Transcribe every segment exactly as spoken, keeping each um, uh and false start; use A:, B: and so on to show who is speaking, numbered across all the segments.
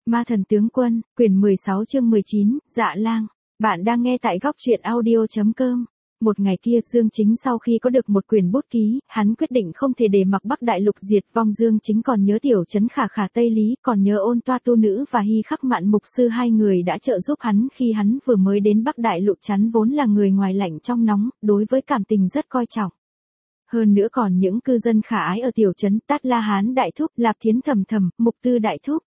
A: Ma thần tướng quân, quyển mười sáu chương mười chín, Dạ Lang. Bạn đang nghe tại góc truyện audio chấm com. Một ngày kia, Dương Chính sau khi có được một quyển bút ký, hắn quyết định không thể để mặc Bắc Đại Lục diệt vong. Dương Chính còn nhớ tiểu trấn Khả Khả Tây Lý, còn nhớ Ôn Toa tu nữ và Hy Khắc Mạn mục sư, hai người đã trợ giúp hắn khi hắn vừa mới đến Bắc Đại Lục. Chắn vốn là người ngoài lạnh trong nóng, đối với cảm tình rất coi trọng. Hơn nữa còn những cư dân khả ái ở tiểu trấn Tát La Hán Đại Thúc, Lạp Thiến Thầm Thầm, Mục Tư Đại Thúc.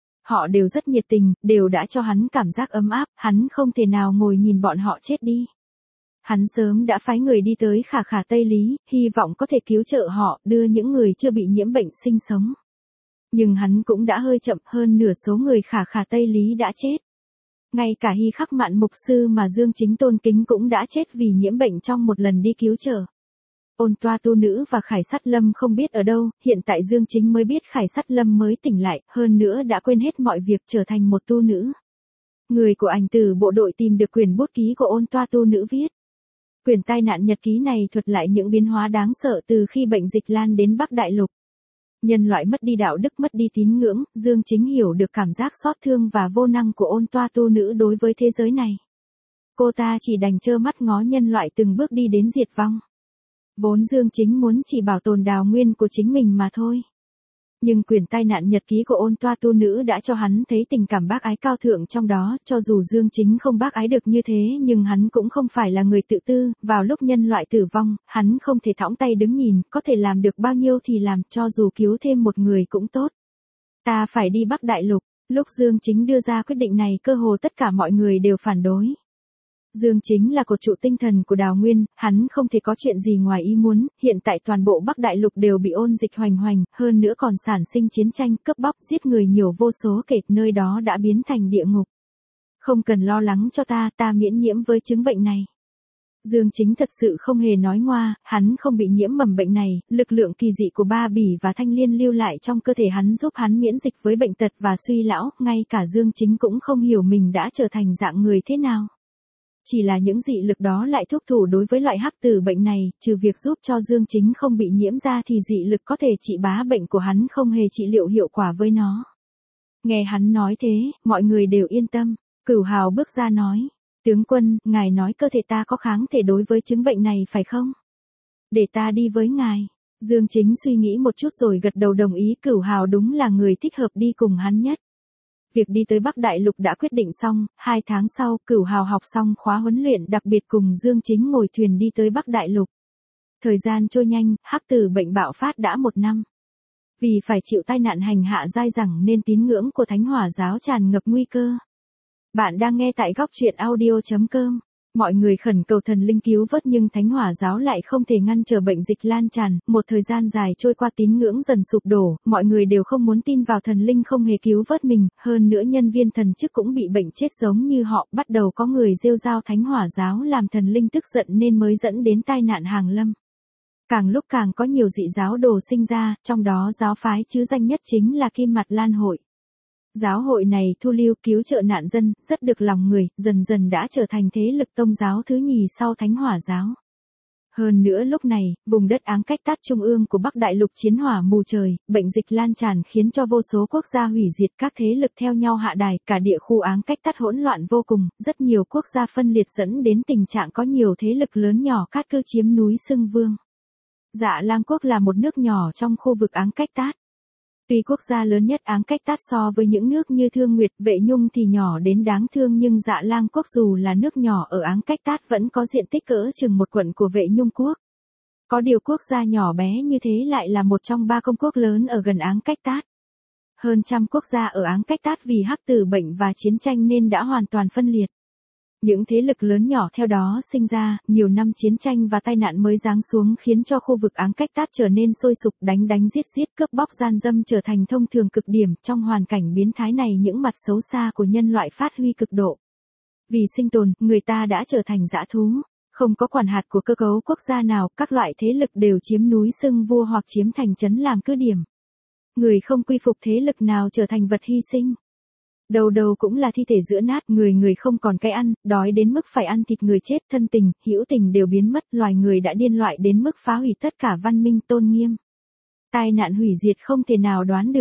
A: Họ đều rất nhiệt tình, đều đã cho hắn cảm giác ấm áp, hắn không thể nào ngồi nhìn bọn họ chết đi. Hắn sớm đã phái người đi tới Khả Khả Tây Lý, hy vọng có thể cứu trợ họ, đưa những người chưa bị nhiễm bệnh sinh sống. Nhưng hắn cũng đã hơi chậm, hơn nửa số người Khả Khả Tây Lý đã chết. Ngay cả Hy Khắc Mạn mục sư mà Dương Chính tôn kính cũng đã chết vì nhiễm bệnh trong một lần đi cứu trợ. Ôn Toa tu nữ và Khải Sát Lâm không biết ở đâu, hiện tại Dương Chính mới biết Khải Sát Lâm mới tỉnh lại, hơn nữa đã quên hết mọi việc, trở thành một tu nữ. Người của ảnh tử bộ đội tìm được quyển bút ký của Ôn Toa tu nữ viết. Quyển tai nạn nhật ký này thuật lại những biến hóa đáng sợ từ khi bệnh dịch lan đến Bắc Đại Lục. Nhân loại mất đi đạo đức, mất đi tín ngưỡng, Dương Chính hiểu được cảm giác xót thương và vô năng của Ôn Toa tu nữ đối với thế giới này. Cô ta chỉ đành trơ mắt ngó nhân loại từng bước đi đến diệt vong. Vốn Dương Chính muốn chỉ bảo tồn đào nguyên của chính mình mà thôi. Nhưng quyển tai nạn nhật ký của Ôn Toa tu nữ đã cho hắn thấy tình cảm bác ái cao thượng trong đó, cho dù Dương Chính không bác ái được như thế nhưng hắn cũng không phải là người tự tư, vào lúc nhân loại tử vong, hắn không thể thõng tay đứng nhìn, có thể làm được bao nhiêu thì làm, cho dù cứu thêm một người cũng tốt. Ta phải đi Bắc Đại Lục, lúc Dương Chính đưa ra quyết định này cơ hồ tất cả mọi người đều phản đối. Dương Chính là cột trụ tinh thần của đào nguyên, hắn không thể có chuyện gì ngoài ý muốn, hiện tại toàn bộ Bắc Đại Lục đều bị ôn dịch hoành hoành, hơn nữa còn sản sinh chiến tranh, cướp bóc, giết người nhiều vô số kể, nơi đó đã biến thành địa ngục. Không cần lo lắng cho ta, ta miễn nhiễm với chứng bệnh này. Dương Chính thật sự không hề nói ngoa, hắn không bị nhiễm mầm bệnh này, lực lượng kỳ dị của Ba Bỉ và Thanh Liên lưu lại trong cơ thể hắn giúp hắn miễn dịch với bệnh tật và suy lão, ngay cả Dương Chính cũng không hiểu mình đã trở thành dạng người thế nào. Chỉ là những dị lực đó lại thúc thủ đối với loại hắc tử bệnh này, trừ việc giúp cho Dương Chính không bị nhiễm ra thì dị lực có thể trị bá bệnh của hắn không hề trị liệu hiệu quả với nó. Nghe hắn nói thế, mọi người đều yên tâm, Cửu Hào bước ra nói, tướng quân, ngài nói cơ thể ta có kháng thể đối với chứng bệnh này phải không? Để ta đi với ngài. Dương Chính suy nghĩ một chút rồi gật đầu đồng ý, Cửu Hào đúng là người thích hợp đi cùng hắn nhất. Việc đi tới Bắc Đại Lục đã quyết định xong, hai tháng sau, Cửu Hào học xong khóa huấn luyện đặc biệt cùng Dương Chính ngồi thuyền đi tới Bắc Đại Lục. Thời gian trôi nhanh, hắc tử bệnh bạo phát đã một năm. Vì phải chịu tai nạn hành hạ dai dẳng nên tín ngưỡng của Thánh Hỏa giáo tràn ngập nguy cơ. Bạn đang nghe tại góc truyện audio chấm com. Mọi người khẩn cầu thần linh cứu vớt nhưng Thánh Hỏa giáo lại không thể ngăn trở bệnh dịch lan tràn, một thời gian dài trôi qua tín ngưỡng dần sụp đổ, mọi người đều không muốn tin vào thần linh không hề cứu vớt mình, hơn nữa nhân viên thần chức cũng bị bệnh chết giống như họ, bắt đầu có người rêu rao Thánh Hỏa giáo làm thần linh tức giận nên mới dẫn đến tai nạn hàng lâm. Càng lúc càng có nhiều dị giáo đồ sinh ra, trong đó giáo phái chứ danh nhất chính là Kim Mặt Lan hội. Giáo hội này thu lưu cứu trợ nạn dân, rất được lòng người, dần dần đã trở thành thế lực tôn giáo thứ nhì sau Thánh Hỏa giáo. Hơn nữa lúc này, vùng đất Áng Cách Tát trung ương của Bắc Đại Lục chiến hỏa mù trời, bệnh dịch lan tràn khiến cho vô số quốc gia hủy diệt, các thế lực theo nhau hạ đài, cả địa khu Áng Cách Tát hỗn loạn vô cùng, rất nhiều quốc gia phân liệt dẫn đến tình trạng có nhiều thế lực lớn nhỏ cát cứ chiếm núi xưng vương. Dạ Lang quốc là một nước nhỏ trong khu vực Áng Cách Tát. Tuy quốc gia lớn nhất Áng Cách Tát so với những nước như Thương Nguyệt, Vệ Nhung thì nhỏ đến đáng thương nhưng Dạ Lang quốc dù là nước nhỏ ở Áng Cách Tát vẫn có diện tích cỡ chừng một quận của Vệ Nhung quốc. Có điều quốc gia nhỏ bé như thế lại là một trong ba công quốc lớn ở gần Áng Cách Tát. Hơn trăm quốc gia ở Áng Cách Tát vì hắc tử bệnh và chiến tranh nên đã hoàn toàn phân liệt. Những thế lực lớn nhỏ theo đó sinh ra, nhiều năm chiến tranh và tai nạn mới giáng xuống khiến cho khu vực Áng Cách Tát trở nên sôi sục, đánh đánh giết giết, cướp bóc gian dâm trở thành thông thường cực điểm. Trong hoàn cảnh biến thái này những mặt xấu xa của nhân loại phát huy cực độ. Vì sinh tồn, người ta đã trở thành dã thú, không có quản hạt của cơ cấu quốc gia nào, các loại thế lực đều chiếm núi xưng vua hoặc chiếm thành trấn làm cứ điểm. Người không quy phục thế lực nào trở thành vật hy sinh. Đầu đầu cũng là thi thể giữa nát, người người không còn cái ăn, đói đến mức phải ăn thịt người chết, thân tình, hữu tình đều biến mất, loài người đã điên loại đến mức phá hủy tất cả văn minh tôn nghiêm. Tai nạn hủy diệt không thể nào đoán được,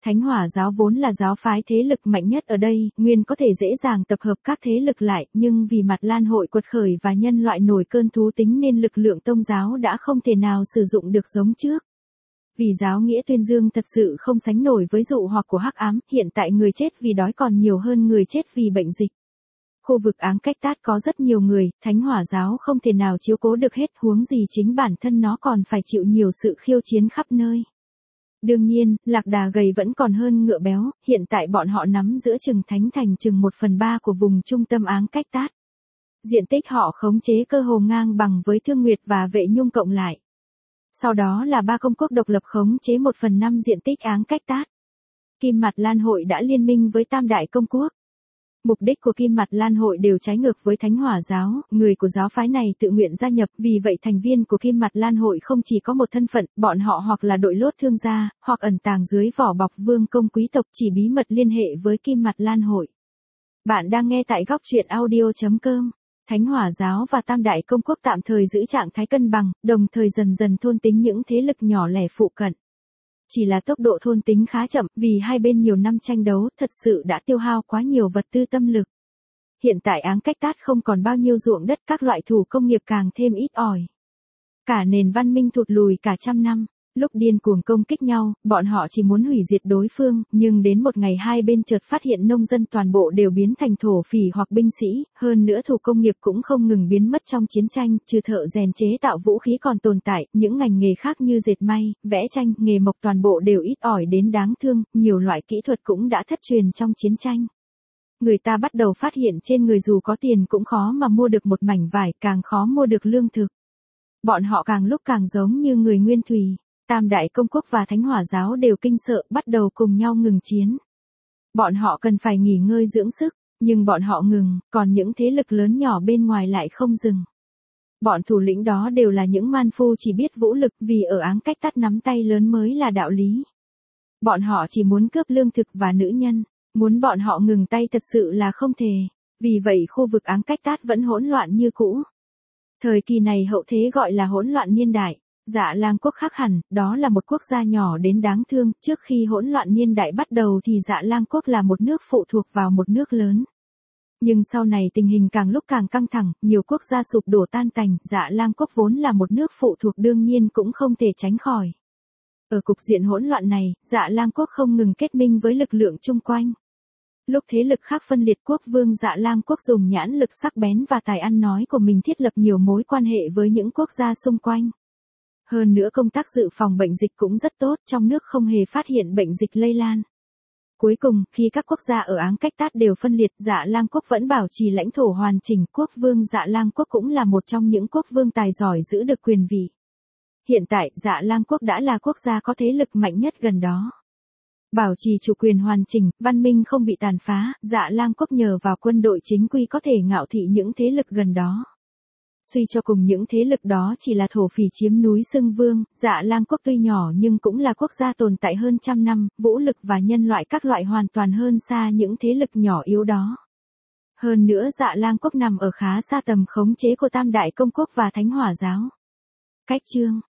A: Thánh Hỏa giáo vốn là giáo phái thế lực mạnh nhất ở đây, nguyên có thể dễ dàng tập hợp các thế lực lại, nhưng vì Mặt Lan hội quật khởi và nhân loại nổi cơn thú tính nên lực lượng tôn giáo đã không thể nào sử dụng được giống trước. Vì giáo nghĩa tuyên dương thật sự không sánh nổi với dụ hoặc của hắc ám, hiện tại người chết vì đói còn nhiều hơn người chết vì bệnh dịch. Khu vực Áng Cách Tát có rất nhiều người, Thánh Hỏa giáo không thể nào chiếu cố được hết, huống gì chính bản thân nó còn phải chịu nhiều sự khiêu chiến khắp nơi. Đương nhiên, lạc đà gầy vẫn còn hơn ngựa béo, hiện tại bọn họ nắm giữa chừng thánh thành chừng một phần ba của vùng trung tâm Áng Cách Tát. Diện tích họ khống chế cơ hồ ngang bằng với Thương Nguyệt và Vệ Nhung cộng lại. Sau đó là ba công quốc độc lập khống chế một phần năm diện tích Áng Cách Tát. Kim Mặt Lan hội đã liên minh với Tam Đại công quốc. Mục đích của Kim Mặt Lan hội đều trái ngược với Thánh Hỏa giáo, người của giáo phái này tự nguyện gia nhập, vì vậy thành viên của Kim Mặt Lan hội không chỉ có một thân phận, bọn họ hoặc là đội lốt thương gia, hoặc ẩn tàng dưới vỏ bọc vương công quý tộc, chỉ bí mật liên hệ với Kim Mặt Lan hội. Bạn đang nghe tại góc truyện audio chấm com. Thánh Hỏa giáo và Tam Đại công quốc tạm thời giữ trạng thái cân bằng, đồng thời dần dần thôn tính những thế lực nhỏ lẻ phụ cận. Chỉ là tốc độ thôn tính khá chậm, vì hai bên nhiều năm tranh đấu, thật sự đã tiêu hao quá nhiều vật tư tâm lực. Hiện tại Áng Cách Tát không còn bao nhiêu ruộng đất, các loại thủ công nghiệp càng thêm ít ỏi. Cả nền văn minh thụt lùi cả trăm năm. Lúc điên cuồng công kích nhau, bọn họ chỉ muốn hủy diệt đối phương, nhưng đến một ngày hai bên chợt phát hiện nông dân toàn bộ đều biến thành thổ phỉ hoặc binh sĩ, hơn nữa thủ công nghiệp cũng không ngừng biến mất trong chiến tranh, trừ thợ rèn chế tạo vũ khí còn tồn tại, những ngành nghề khác như dệt may, vẽ tranh, nghề mộc toàn bộ đều ít ỏi đến đáng thương, nhiều loại kỹ thuật cũng đã thất truyền trong chiến tranh. Người ta bắt đầu phát hiện trên người dù có tiền cũng khó mà mua được một mảnh vải, càng khó mua được lương thực. Bọn họ càng lúc càng giống như người nguyên thủy. Tam Đại công quốc và Thánh Hỏa giáo đều kinh sợ, bắt đầu cùng nhau ngừng chiến. Bọn họ cần phải nghỉ ngơi dưỡng sức, nhưng bọn họ ngừng, còn những thế lực lớn nhỏ bên ngoài lại không dừng. Bọn thủ lĩnh đó đều là những man phu chỉ biết vũ lực, vì ở Áng Cách Tát nắm tay lớn mới là đạo lý. Bọn họ chỉ muốn cướp lương thực và nữ nhân, muốn bọn họ ngừng tay thật sự là không thể. Vì vậy khu vực Áng Cách Tát vẫn hỗn loạn như cũ. Thời kỳ này hậu thế gọi là hỗn loạn niên đại. Dạ Lang quốc khác hẳn, đó là một quốc gia nhỏ đến đáng thương, trước khi hỗn loạn niên đại bắt đầu thì Dạ Lang quốc là một nước phụ thuộc vào một nước lớn. Nhưng sau này tình hình càng lúc càng căng thẳng, nhiều quốc gia sụp đổ tan tành, Dạ Lang quốc vốn là một nước phụ thuộc đương nhiên cũng không thể tránh khỏi. Ở cục diện hỗn loạn này, Dạ Lang quốc không ngừng kết minh với lực lượng chung quanh. Lúc thế lực khác phân liệt, quốc vương Dạ Lang quốc dùng nhãn lực sắc bén và tài ăn nói của mình thiết lập nhiều mối quan hệ với những quốc gia xung quanh. Hơn nữa công tác dự phòng bệnh dịch cũng rất tốt, trong nước không hề phát hiện bệnh dịch lây lan. Cuối cùng, khi các quốc gia ở Áng Cách Tát đều phân liệt, Dạ Lang quốc vẫn bảo trì lãnh thổ hoàn chỉnh, quốc vương Dạ Lang quốc cũng là một trong những quốc vương tài giỏi giữ được quyền vị. Hiện tại, Dạ Lang quốc đã là quốc gia có thế lực mạnh nhất gần đó. Bảo trì chủ quyền hoàn chỉnh, văn minh không bị tàn phá, Dạ Lang quốc nhờ vào quân đội chính quy có thể ngạo thị những thế lực gần đó. Suy cho cùng những thế lực đó chỉ là thổ phỉ chiếm núi xưng vương, Dạ Lang quốc tuy nhỏ nhưng cũng là quốc gia tồn tại hơn trăm năm, vũ lực và nhân loại các loại hoàn toàn hơn xa những thế lực nhỏ yếu đó. Hơn nữa Dạ Lang quốc nằm ở khá xa tầm khống chế của Tam Đại công quốc và Thánh Hỏa giáo. Cách chương